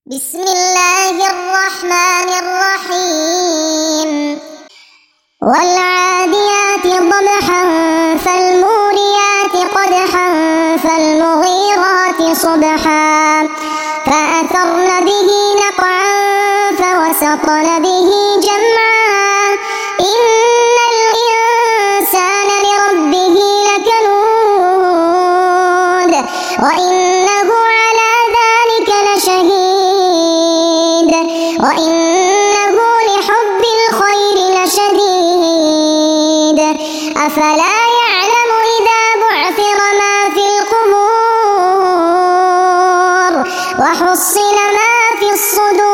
بسم الله الرحمن الرحيم والعاديات ضبحا فالموريات قدحا فالمغيرات صبحا فأثرن به نقعا فوسطن به جمعا إن الإنسان لربه لكنود وإنه على ذلك لشهيد وإنه لحب الخير لشديد أفلا يعلم إذا بعثر ما في القبور وحصل ما في الصدور